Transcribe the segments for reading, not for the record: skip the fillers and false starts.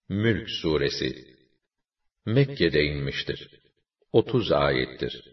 Mülk Suresi Mekke'de inmiştir. 30 ayettir.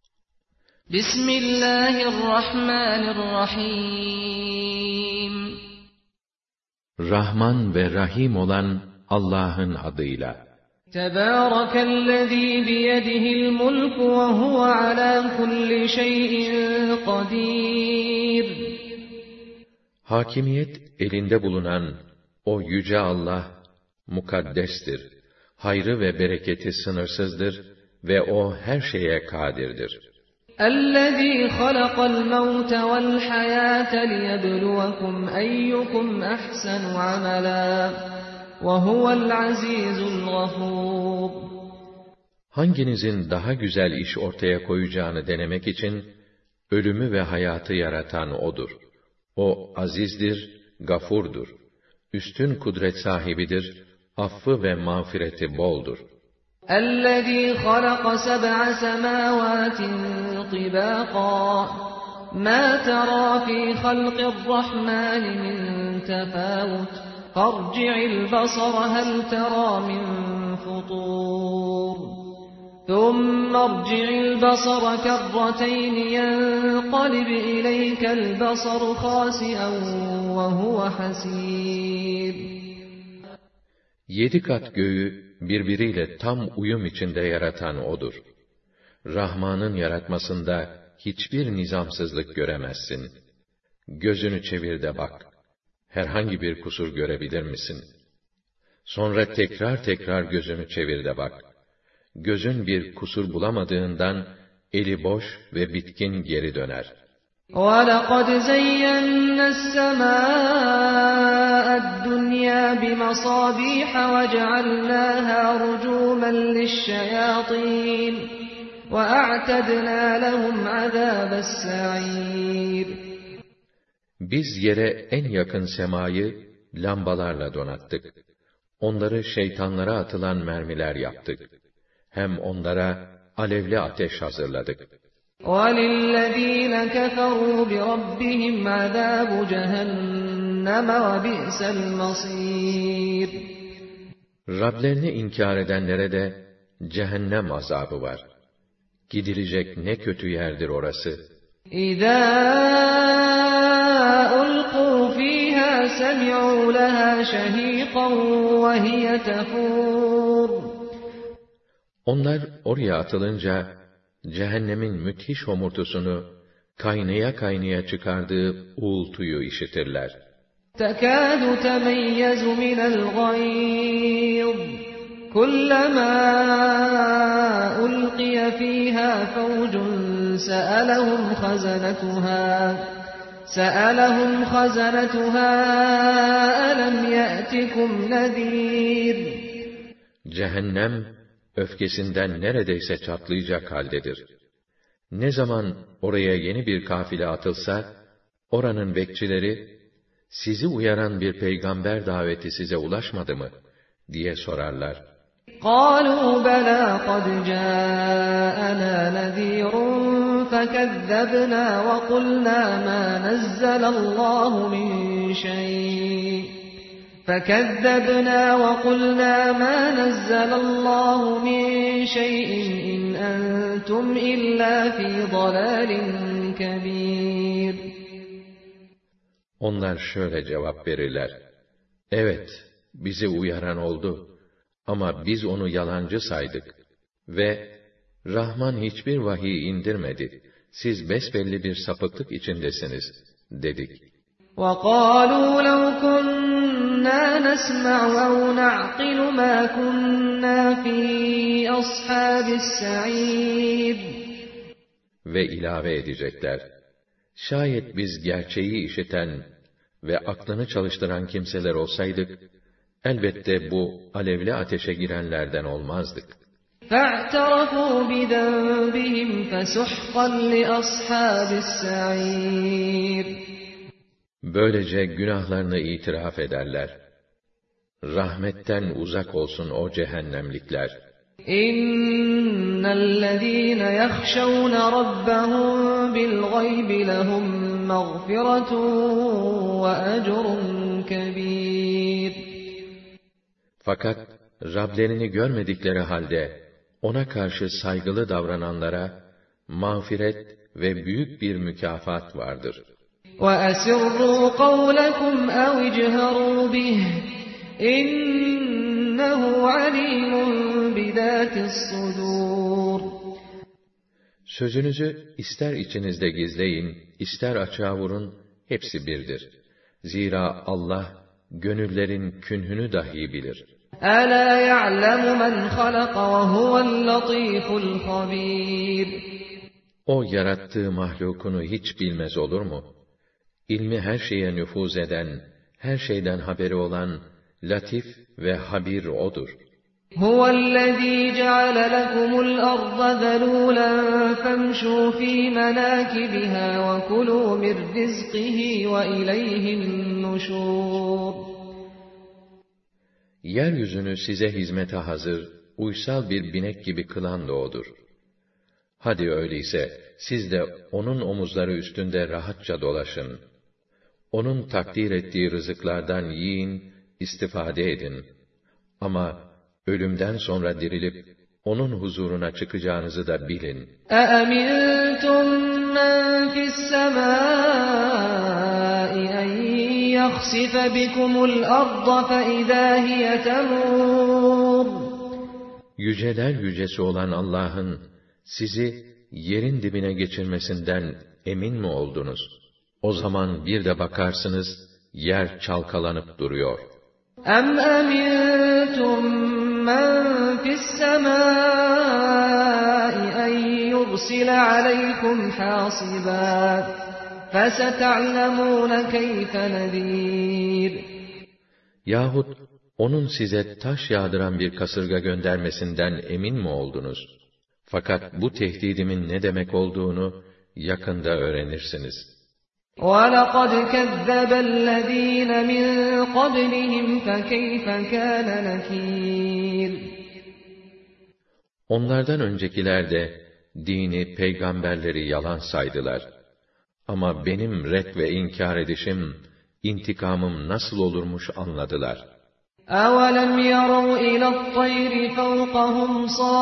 Bismillahirrahmanirrahim. Rahman ve Rahim olan Allah'ın adıyla. Tebârekellezî biyedihil mulku ve huve alâ kulli şeyin kadîr. Hakimiyet elinde bulunan o yüce Allah mukaddestir. Hayrı ve bereketi sınırsızdır ve o her şeye kadirdir. اَلَّذ۪ي خَلَقَ الْمَوْتَ وَالْحَيَاةَ لِيَبْلُوَكُمْ اَيُّكُمْ اَحْسَنُ عَمَلًا وَهُوَ الْعَز۪يزُ الْغَفُورُ. Hanginizin daha güzel iş ortaya koyacağını denemek için ölümü ve hayatı yaratan O'dur. O azizdir, gafurdur. Üstün kudret sahibidir, affı ve mağfireti boldur. اَلَّذ۪ي خَلَقَ سَبْعَ سَمَاوَاتٍ طِبَاقًا مَا تَرَى فِي خَلْقِ الرَّحْمَٰنِ مِنْ تَفَاوُتٍ فَارْجِعِ الْبَصَرَ هَلْ تَرَى مِنْ فُطُورٍ ثُمَّ ارْجِعِ الْبَصَرَ كَرَّتَيْنِ يَنْقَلِبْ إِلَيْكَ الْبَصَرُ خَاسِئًا وَهُوَ حَسِيرٌ. 7 kat göğü birbiriyle tam uyum içinde yaratan O'dur. Rahman'ın yaratmasında hiçbir nizamsızlık göremezsin. Gözünü çevir de bak. Herhangi bir kusur görebilir misin? Sonra tekrar gözünü çevir de bak. Gözün bir kusur bulamadığından eli boş ve bitkin geri döner. وَلَقَدْ زَيَّنَّا السَّمَاءَ الدُّنْيَا بِمَصَابِيحَ وَجَعَلْنَاهَا رُجُومًا لِلشَّيَاطِينِ وَأَعْتَدْنَا لَهُمْ عَذَابَ السَّعِيرِ. Biz yere en yakın semayı lambalarla donattık. Onları şeytanlara atılan mermiler yaptık. Hem onlara alevli ateş hazırladık. وَلِلَّذ۪ينَ كَفَرُوا بِرَبِّهِمْ عَذَابُ جَهَنَّمَ وَبِئْسَ الْمَصِيرُ. Rablerini inkar edenlere de cehennem azabı var. Gidilecek ne kötü yerdir orası. اِذَا أُلْقُوا ف۪يهَا سَمِعُوا لَهَا شَه۪يقًا وَهِيَ تَفُورُ. Onlar oraya atılınca, cehennemin müthiş homurtusunu, kaynaya çıkardığı uğultuyu işitirler. تَكَادُ تَمَيَّزُ مِنَ الْغَيْظِ كُلَّمَا أُلْقِيَ فِيهَا فَوْجٌ سَأَلَهُمْ خَزَنَتُهَا أَلَمْ يَأْتِكُمْ نَذِيرٌ. Cehennem, öfkesinden neredeyse çatlayacak haldedir. Ne zaman oraya yeni bir kafile atılsa, oranın bekçileri, sizi uyaran bir peygamber daveti size ulaşmadı mı? diye sorarlar. قَالُوا بَلَا قَدْ جَاءَنَا نَذِيرٌ فَكَذَّبْنَا وَقُلْنَا مَا نَزَّلَ اللّٰهُ مِنْ شَيْءٍ إِنْ أَنْتُمْ إِلَّا فِي ضَلَالٍ كَبِيرٍ. Onlar şöyle cevap verirler. Evet, bizi uyaran oldu. Ama biz onu yalancı saydık. Ve Rahman hiçbir vahiy indirmedi. Siz besbelli bir sapıklık içindesiniz, dedik. وَقَالُوا لَوْ كُنَّا نَسْمَعُ أَوْ نَعْقِلُ مَا كُنَّا فِي أَصْحَابِ السَّعِيرِ. Ve ilave edecekler. Şayet biz gerçeği işiten ve aklını çalıştıran kimseler olsaydık, elbette bu alevli ateşe girenlerden olmazdık. فَاعْتَرَفُوا بِذَنبِهِمْ فَسُحْقًا لِأَصْحَابِ السَّعِيرِ. Böylece günahlarını itiraf ederler. Rahmetten uzak olsun o cehennemlikler. İnnellezîne yahşavne rabbahum bilgayb lehum mağfiretun ve ecrun kebîr. Fakat Rablerini görmedikleri halde ona karşı saygılı davrananlara mağfiret ve büyük bir mükafat vardır. وَأَسِرُّوا قَوْلَكُمْ أَوْ اجْهَرُوا بِهِ إِنَّهُ عَلِيمٌ بِذَاتِ الصُّدُورِ. Sözünüzü ister içinizde gizleyin, ister açığa vurun, hepsi birdir. Zira Allah gönüllerin künhünü dahi bilir. أَلَا يَعْلَمُ مَنْ خَلَقَ وَهُوَ اللَّطِيفُ الْخَبِيرُ. O yarattığı mahlukunu hiç bilmez olur mu? İlmi her şeye nüfuz eden, her şeyden haberi olan, latif ve habir O'dur. هُوَ الَّذ۪ي جَعَلَ لَكُمُ الْأَرْضَ ذَلُولًا فَامْشُوا ف۪ي مَنَاكِبِهَا وَكُلُوا مِنْ رِزْقِهِ وَإِلَيْهِ النُّشُورُ. Yeryüzünü size hizmete hazır, uysal bir binek gibi kılan da O'dur. Hadi öyleyse, siz de O'nun omuzları üstünde rahatça dolaşın. O'nun takdir ettiği rızıklardan yiyin, istifade edin. Ama ölümden sonra dirilip, O'nun huzuruna çıkacağınızı da bilin. أَأَمِنْتُمْ مَنْ فِي السَّمَاءِ أَنْ يَخْسِفَ بِكُمُ الْأَرْضَ فَإِذَا هِيَ تَمُورُ. Yüceler yücesi olan Allah'ın, sizi yerin dibine geçirmesinden emin mi oldunuz? O zaman bir de bakarsınız, yer çalkalanıp duruyor. أَمْ أَمِنْتُمْ مَنْ فِي السَّمَاءِ أَنْ يُرْسِلَ عَلَيْكُمْ حَاصِبًا فَسَتَعْلَمُونَ كَيْفَ نَذِيرٌ. Yahut O'nun size taş yağdıran bir kasırga göndermesinden emin mi oldunuz? Fakat bu tehdidimin ne demek olduğunu yakında öğrenirsiniz. وَلَقَدْ كَذَّبَ الَّذ۪ينَ مِنْ قَبْلِهِمْ فَكَيْفَ كَانَ نَكِيرٌ. Onlardan öncekiler de dini, peygamberleri yalan saydılar. Ama benim ret ve inkar edişim, intikamım nasıl olurmuş anladılar. أَوَلَمْ يَرَوْا إِلَى الطَّيْرِ فَوْقَهُمْ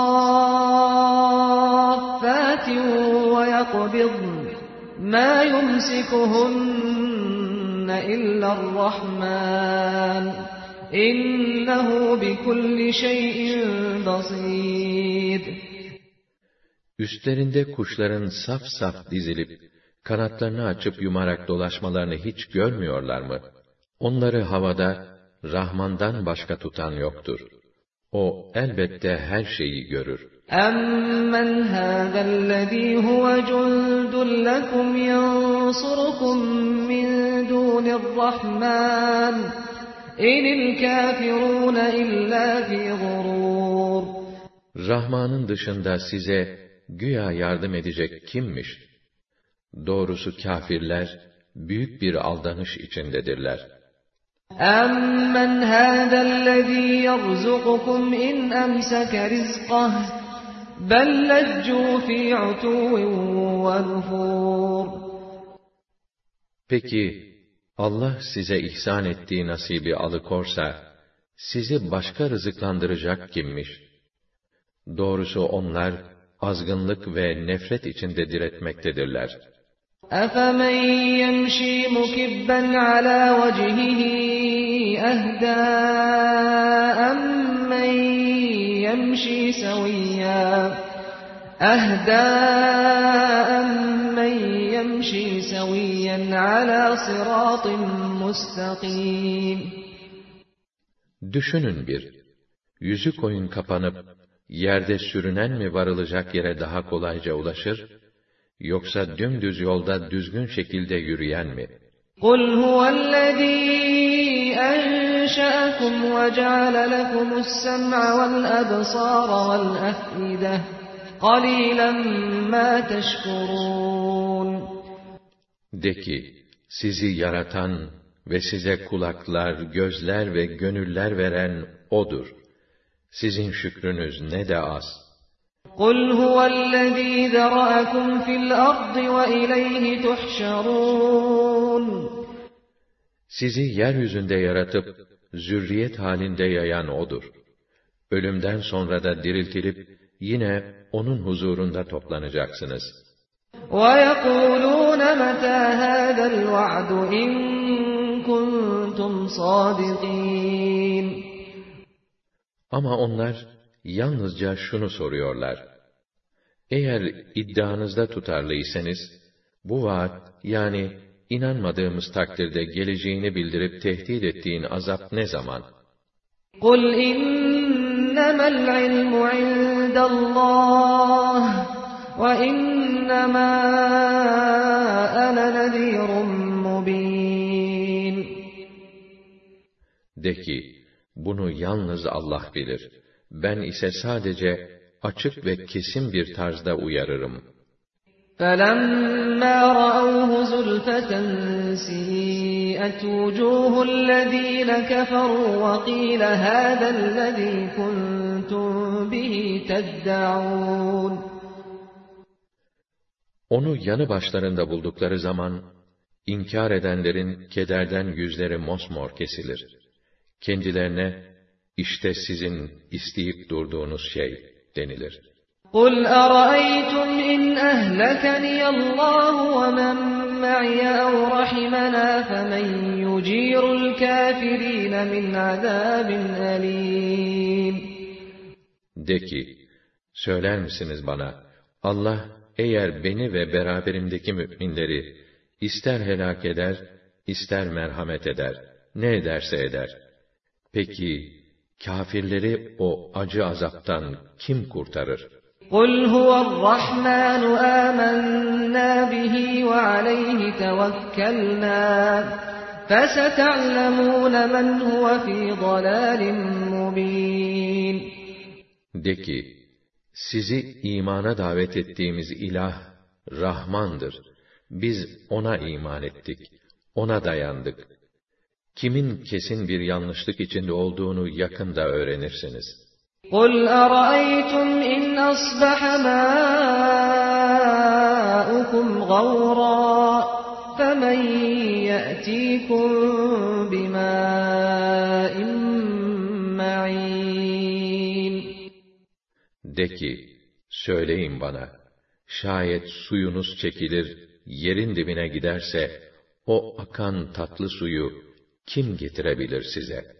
صَافَّاتٍ وَيَقْبِضْنَ مَا يُمْسِكُهُنَّ إِلَّا الرَّحْمَنُ إِنَّهُ بِكُلِّ شَيْءٍ بَصِيرٌ. Üstlerinde kuşların saf saf dizilip, kanatlarını açıp yumarak dolaşmalarını hiç görmüyorlar mı? Onları havada, Rahman'dan başka tutan yoktur. O elbette her şeyi görür. أَمَّنْ هَذَا الَّذ۪ي هُوَ جُنْدٌ لَكُمْ يَنْصُرُكُمْ مِنْ دُونِ الرَّحْمَنِ اِنِ الْكَافِرُونَ اِلَّا فِي غُرُورٍ. Rahman'ın dışında size güya yardım edecek kimmiş? Doğrusu kâfirler büyük bir aldanış içindedirler. أَمَّنْ هَذَا الَّذ۪ي يَرْزُقُكُمْ اِنْ أَمْسَكَ رِزْقَهُ بَلْ لَجُّوا ف۪ي عُتُوٍّ وَنُفُورٍ. Peki, Allah size ihsan ettiği nasibi alıkorsa, sizi başka rızıklandıracak kimmiş? Doğrusu onlar, azgınlık ve nefret içinde diretmektedirler. أَفَمَنْ يَمْشِي مُكِبًّا عَلَى وَجْهِهِ أَهْدَىٰ أَمَّنْ يَمْشِي سَوِيًّا عَلَى صِرَاطٍ مُسْتَقِيمٍ. Düşünün bir, yüzü koyun kapanıp, yerde sürünen mi varılacak yere daha kolayca ulaşır, yoksa dümdüz yolda düzgün şekilde yürüyen mi? قُلْ هُوَ الَّذ۪ي أَنْشَأَكُمْ وَجَعَلَ لَكُمُ السَّمْعَ وَالْأَبْصَارَ وَالْأَفْئِدَةَ قَلِيلًا مَا تَشْكُرُونَ. De ki, sizi yaratan ve size kulaklar, gözler ve gönüller veren O'dur. Sizin şükrünüz ne de az. قُلْ هُوَ الَّذ۪ي ذَرَأَكُمْ فِي الْأَرْضِ وَإِلَيْهِ تُحْشَرُونَ. Sizi yeryüzünde yaratıp, zürriyet halinde yayan O'dur. Ölümden sonra da diriltilip, yine O'nun huzurunda toplanacaksınız. وَيَقُولُونَ مَتَى هَذَا الْوَعْدُ إِن كُنتُمْ صَادِقِينَ Ama onlar yalnızca şunu soruyorlar: eğer iddianızda tutarlıysanız, bu vaat, yani inanmadığımız takdirde geleceğini bildirip tehdit ettiğin azap ne zaman? قُلْ إِنَّمَا الْعِلْمُ عِندَ اللّٰهِ وَإِنَّمَا أَنَا نَذِيرٌ مُّبِينٌ De ki, bunu yalnız Allah bilir. Ben ise sadece açık ve kesin bir tarzda uyarırım. فَلَمَّا رَأَوْهُ زُلْفَةً سِيئَتْ وُجُوهُ الَّذِينَ كَفَرُوا وَقِيلَ هَذَا الَّذِي كُنتُم بِهِ تَدَّعُونَ Onu yanı başlarında buldukları zaman, inkar edenlerin kederden yüzleri mosmor kesilir. Kendilerine, işte sizin isteyip durduğunuz şey denilir. قُلْ أَرَأَيْتُمْ إِنْ أَهْلَكَنِيَ اللّٰهُ وَمَنْ مَعِيَ أَوْ رَحِمَنَا فَمَنْ يُجِيرُ الْكَافِرِينَ مِنْ عَذَابٍ أَلِيمٍ De ki, söyler misiniz bana, Allah eğer beni ve beraberimdeki müminleri ister helak eder, ister merhamet eder, ne ederse eder. Peki, kâfirleri o acı azaptan kim kurtarır? قُلْ هُوَ الرَّحْمَنُ آمَنَّا بِهِ وَعَلَيْهِ تَوَكَّلْنَا فَسَتَعْلَمُونَ مَنْ هُوَ فِي ضَلَالٍ مُّبِينٍ De ki, sizi imana davet ettiğimiz ilah, Rahmandır. Biz ona iman ettik, ona dayandık. Kimin kesin bir yanlışlık içinde olduğunu yakında öğrenirsiniz. قُلْ أَرَأَيْتُمْ إِنْ أَصْبَحَ مَاؤُكُمْ غَوْرًا فَمَنْ يَأْتِيكُمْ بِمَاءٍ مَّعِينٍ De ki, söyleyin bana, şayet suyunuz çekilir, yerin dibine giderse, o akan tatlı suyu kim getirebilir size?